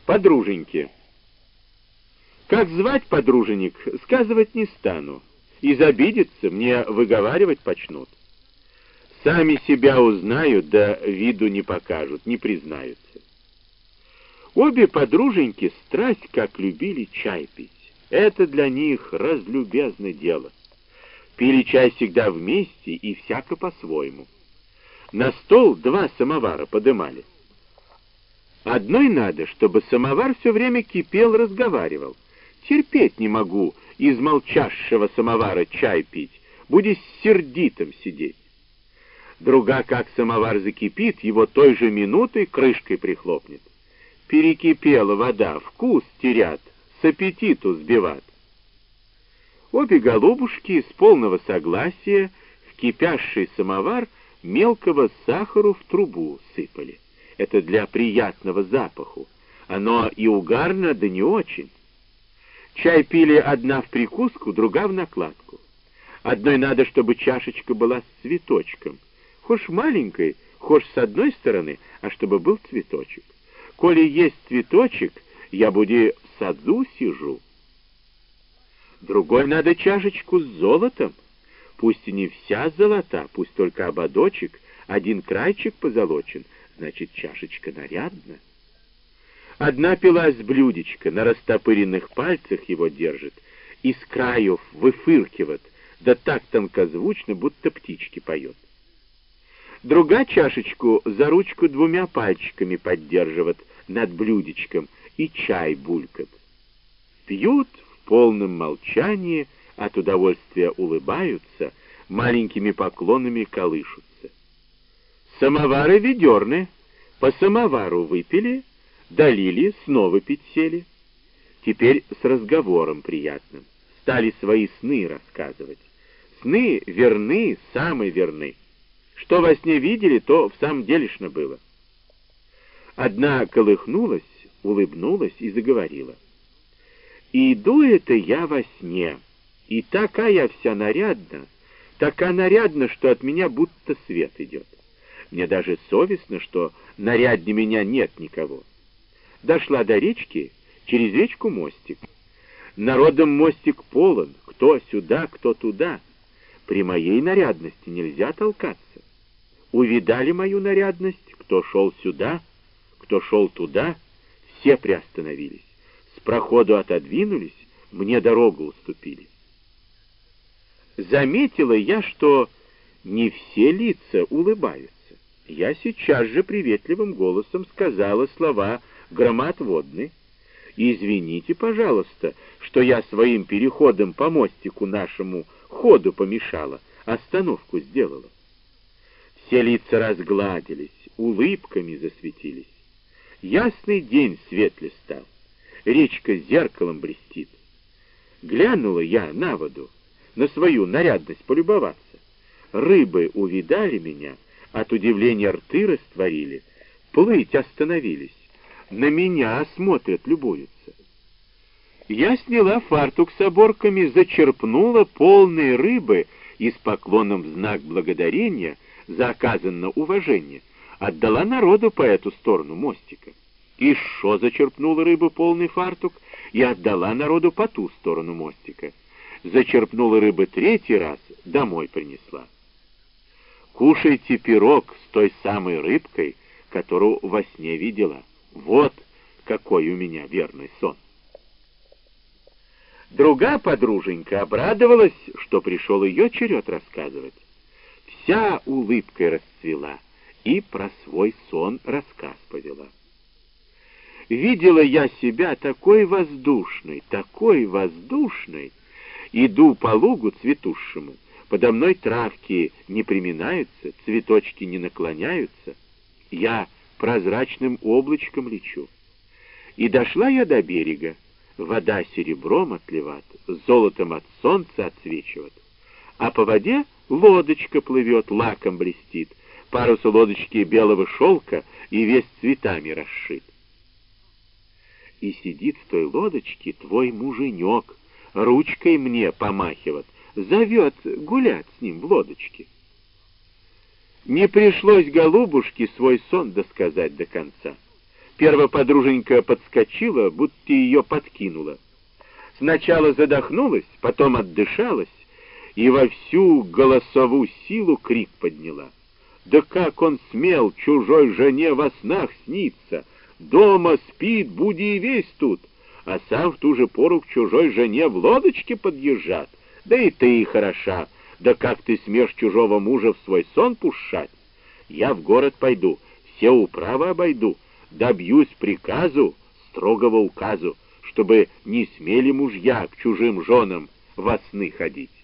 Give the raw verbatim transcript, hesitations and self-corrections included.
Подруженьки. Как звать подруженик, сказывать не стану. Из обидятся, мне выговаривать почнут. Сами себя узнают, да виду не покажут, не признаются. Обе подруженьки страсть как любили чай пить. Это для них разлюбезное дело. Пили чай всегда вместе и всяко по-своему. На стол два самовара подымали. Одной надо, чтобы самовар все время кипел, разговаривал. Терпеть не могу из молчащего самовара чай пить, будешь сердитым сидеть. Друга, как самовар закипит, его той же минутой крышкой прихлопнет. Перекипела вода, вкус терят, с аппетиту сбиват. Обе голубушки с полного согласия в кипящий самовар мелкого сахару в трубу сыпали. Это для приятного запаху. Оно и угарно, да не очень. Чай пили одна в прикуску, другая в накладку. Одной надо, чтобы чашечка была с цветочком. Хошь маленькой, хошь с одной стороны, а чтобы был цветочек. Коли есть цветочек, я буду в саду сижу. Другой надо чашечку с золотом. Пусть и не вся золота, пусть только ободочек, один крайчик позолочен, значит, чашечка нарядна. Одна пила с блюдечка, на растопыренных пальцах его держит, из краев выфыркивает, да так тонкозвучно, будто птички поет. Другая чашечку за ручку двумя пальчиками поддерживает над блюдечком, и чай булькает. Пьют в полном молчании, от удовольствия улыбаются, маленькими поклонами колышутся. Самовары ведерны, по самовару выпили, долили, снова пить сели. Теперь с разговором приятным. Стали свои сны рассказывать. Сны верны, самые верны. Что во сне видели, то в самом делешно было. Одна колыхнулась, улыбнулась и заговорила. «Иду это я во сне, и такая вся нарядна, такая нарядна, что от меня будто свет идет. Мне даже совестно, что наряднее меня нет никого. Дошла до речки, через речку мостик. Народом мостик полон, кто сюда, кто туда. При моей нарядности нельзя толкаться. Увидали мою нарядность, кто шел сюда, кто шел туда, все приостановились. С проходу отодвинулись, мне дорогу уступили. Заметила я, что не все лица улыбаются. Я сейчас же приветливым голосом сказала слова громоотводны. Извините, пожалуйста, что я своим переходом по мостику нашему ходу помешала, остановку сделала. Все лица разгладились, улыбками засветились. Ясный день светле стал, речка зеркалом блестит. Глянула я на воду, на свою нарядность полюбоваться. Рыбы увидали меня, от удивления рты растворили, плыть остановились, на меня смотрят, любуются. Я сняла фартук с оборками, зачерпнула полные рыбы и с поклоном в знак благодарения за оказанное уважение отдала народу по эту сторону мостика. И шо зачерпнула рыбу полный фартук и отдала народу по ту сторону мостика. Зачерпнула рыбы третий раз, домой принесла. Кушайте пирог с той самой рыбкой, которую во сне видела. Вот какой у меня верный сон. Другая подруженька обрадовалась, что пришел ее черед рассказывать. Вся улыбкой расцвела и про свой сон рассказ повела. Видела я себя такой воздушной, такой воздушной. Иду по лугу цветущему, подо мной травки не приминаются, цветочки не наклоняются. Я прозрачным облачком лечу. И дошла я до берега. Вода серебром отливает, золотом от солнца отсвечивает. А по воде лодочка плывет, лаком блестит. Парус у лодочки белого шелка и весь цветами расшит. И сидит в той лодочке твой муженек, ручкой мне помахивает, зовет гулять с ним в лодочке. Не пришлось голубушке свой сон досказать до конца. Первоподруженька подскочила, будто ее подкинула. Сначала задохнулась, потом отдышалась и во всю голосовую силу крик подняла. Да как он смел чужой жене во снах сниться? Дома спит, буди и весь тут, а сам в ту же пору к чужой жене в лодочке подъезжат. Да и ты хороша, да как ты смеешь чужого мужа в свой сон пушать? Я в город пойду, все управы обойду, добьюсь приказу, строгого указу, чтобы не смели мужья к чужим женам во сны ходить.